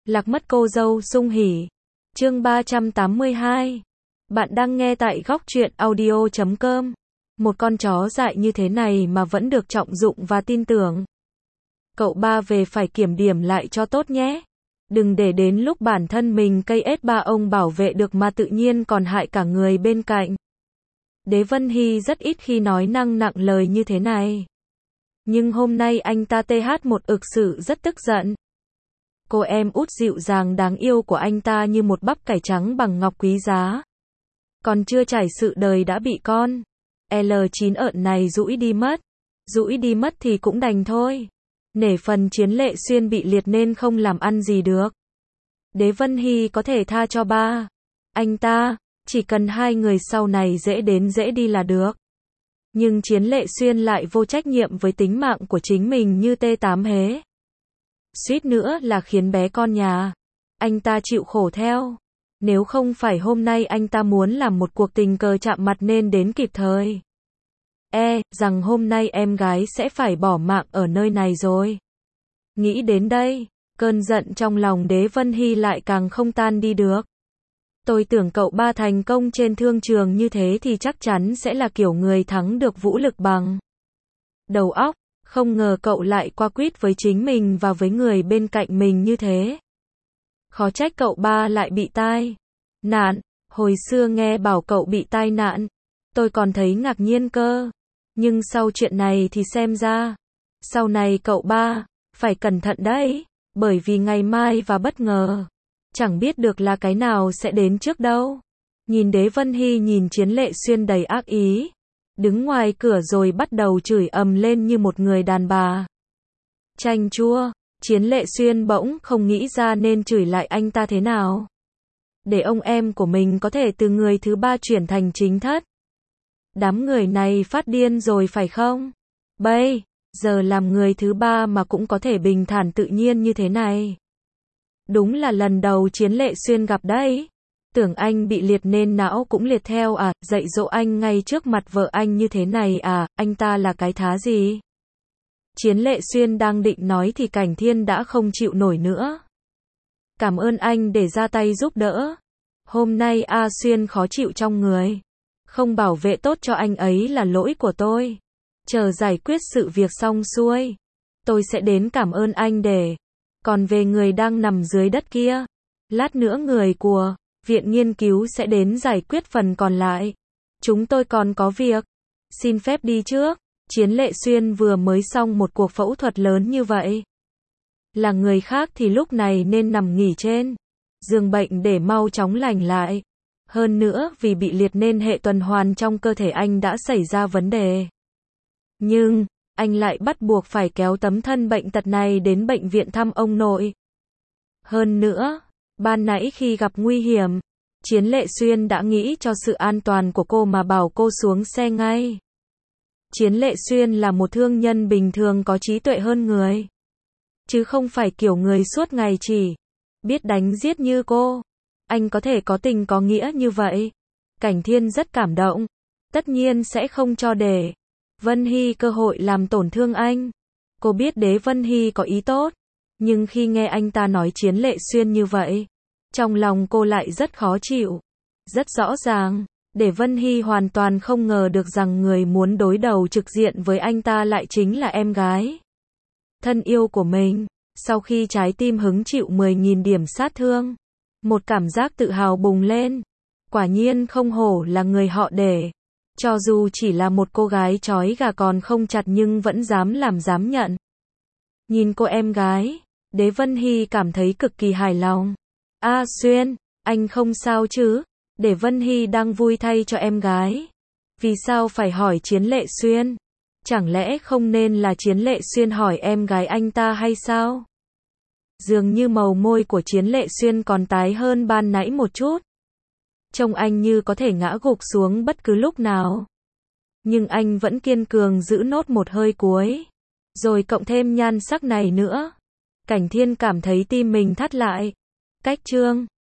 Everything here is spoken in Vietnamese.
Lạc mất cô dâu sung hỉ. Chương 382. Bạn đang nghe tại góc truyện audio.com. Một con chó dại như thế này mà vẫn được trọng dụng và tin tưởng. Cậu ba về phải kiểm điểm lại cho tốt nhé. Đừng để đến lúc bản thân mình cây ết ba ông bảo vệ được mà tự nhiên còn hại cả người bên cạnh. Đế Vân Hy rất ít khi nói năng nặng lời như thế này. Nhưng hôm nay anh ta một ực sự rất tức giận. Cô em út dịu dàng đáng yêu của anh ta như một bắp cải trắng bằng ngọc quý giá. Còn chưa trải sự đời đã bị con L9 ợn này dũi đi mất. Dũi đi mất thì cũng đành thôi. Nể phần Chiến Lệ Xuyên bị liệt nên không làm ăn gì được. Đế Vân Hy có thể tha cho ba anh ta, chỉ cần hai người sau này dễ đến dễ đi là được. Nhưng Chiến Lệ Xuyên lại vô trách nhiệm với tính mạng của chính mình như T8 hế. Suýt nữa là khiến bé con nhà anh ta chịu khổ theo. Nếu không phải hôm nay anh ta muốn làm một cuộc tình cờ chạm mặt nên đến kịp thời. Rằng hôm nay em gái sẽ phải bỏ mạng ở nơi này rồi. Nghĩ đến đây, cơn giận trong lòng Đế Vân Hy lại càng không tan đi được. Tôi tưởng cậu ba thành công trên thương trường như thế thì chắc chắn sẽ là kiểu người thắng được vũ lực bằng đầu óc. Không ngờ cậu lại qua quýt với chính mình và với người bên cạnh mình như thế. Khó trách cậu ba lại bị tai nạn. Hồi xưa nghe bảo cậu bị tai nạn, tôi còn thấy ngạc nhiên cơ. Nhưng sau chuyện này thì xem ra, sau này cậu ba phải cẩn thận đấy. Bởi vì ngày mai và bất ngờ, chẳng biết được là cái nào sẽ đến trước đâu. Nhìn Đế Vân Hy nhìn Chiến Lệ Xuyên đầy ác ý. Đứng ngoài cửa rồi bắt đầu chửi ầm lên như một người đàn bà chanh chua. Chiến Lệ Xuyên bỗng không nghĩ ra nên chửi lại anh ta thế nào để ông em của mình có thể từ người thứ ba chuyển thành chính thất. Đám người này phát điên rồi phải không? Bây giờ làm người thứ ba mà cũng có thể bình thản tự nhiên như thế này. Đúng là lần đầu Chiến Lệ Xuyên gặp đấy. Tưởng anh bị liệt nên não cũng liệt theo à, dạy dỗ anh ngay trước mặt vợ anh như thế này à, anh ta là cái thá gì? Chiến Lệ Xuyên đang định nói thì Cảnh Thiên đã không chịu nổi nữa. Cảm ơn anh để ra tay giúp đỡ. Hôm nay A Xuyên khó chịu trong người. Không bảo vệ tốt cho anh ấy là lỗi của tôi. Chờ giải quyết sự việc xong xuôi, tôi sẽ đến cảm ơn anh để. Còn về người đang nằm dưới đất kia, lát nữa người của Viện Nghiên cứu sẽ đến giải quyết phần còn lại. Chúng tôi còn có việc. Xin phép đi trước. Chiến Lệ Xuyên vừa mới xong một cuộc phẫu thuật lớn như vậy. Là người khác thì lúc này nên nằm nghỉ trên giường bệnh để mau chóng lành lại. Hơn nữa vì bị liệt nên hệ tuần hoàn trong cơ thể anh đã xảy ra vấn đề. Nhưng, anh lại bắt buộc phải kéo tấm thân bệnh tật này đến bệnh viện thăm ông nội. Hơn nữa, ban nãy khi gặp nguy hiểm, Chiến Lệ Xuyên đã nghĩ cho sự an toàn của cô mà bảo cô xuống xe ngay. Chiến Lệ Xuyên là một thương nhân bình thường có trí tuệ hơn người. Chứ không phải kiểu người suốt ngày chỉ biết đánh giết như cô. Anh có thể có tình có nghĩa như vậy. Cảnh Thiên rất cảm động. Tất nhiên sẽ không cho để Vân Hy cơ hội làm tổn thương anh. Cô biết Đế Vân Hy có ý tốt. Nhưng khi nghe anh ta nói Chiến Lệ Xuyên như vậy, trong lòng cô lại rất khó chịu. Rất rõ ràng, Đế Vân Hy hoàn toàn không ngờ được rằng người muốn đối đầu trực diện với anh ta lại chính là em gái thân yêu của mình. Sau khi trái tim hứng chịu 10.000 điểm sát thương, một cảm giác tự hào bùng lên. Quả nhiên không hổ là người họ Đế. Cho dù chỉ là một cô gái trói gà còn không chặt nhưng vẫn dám làm dám nhận. Nhìn cô em gái, Đế Vân Hy cảm thấy cực kỳ hài lòng. A Xuyên, anh không sao chứ? Đế Vân Hy đang vui thay cho em gái. Vì sao phải hỏi Chiến Lệ Xuyên? Chẳng lẽ không nên là Chiến Lệ Xuyên hỏi em gái anh ta hay sao? Dường như màu môi của Chiến Lệ Xuyên còn tái hơn ban nãy một chút. Trông anh như có thể ngã gục xuống bất cứ lúc nào. Nhưng anh vẫn kiên cường giữ nốt một hơi cuối. Rồi cộng thêm nhan sắc này nữa. Cảnh Thiên cảm thấy tim mình thắt lại. Cách chương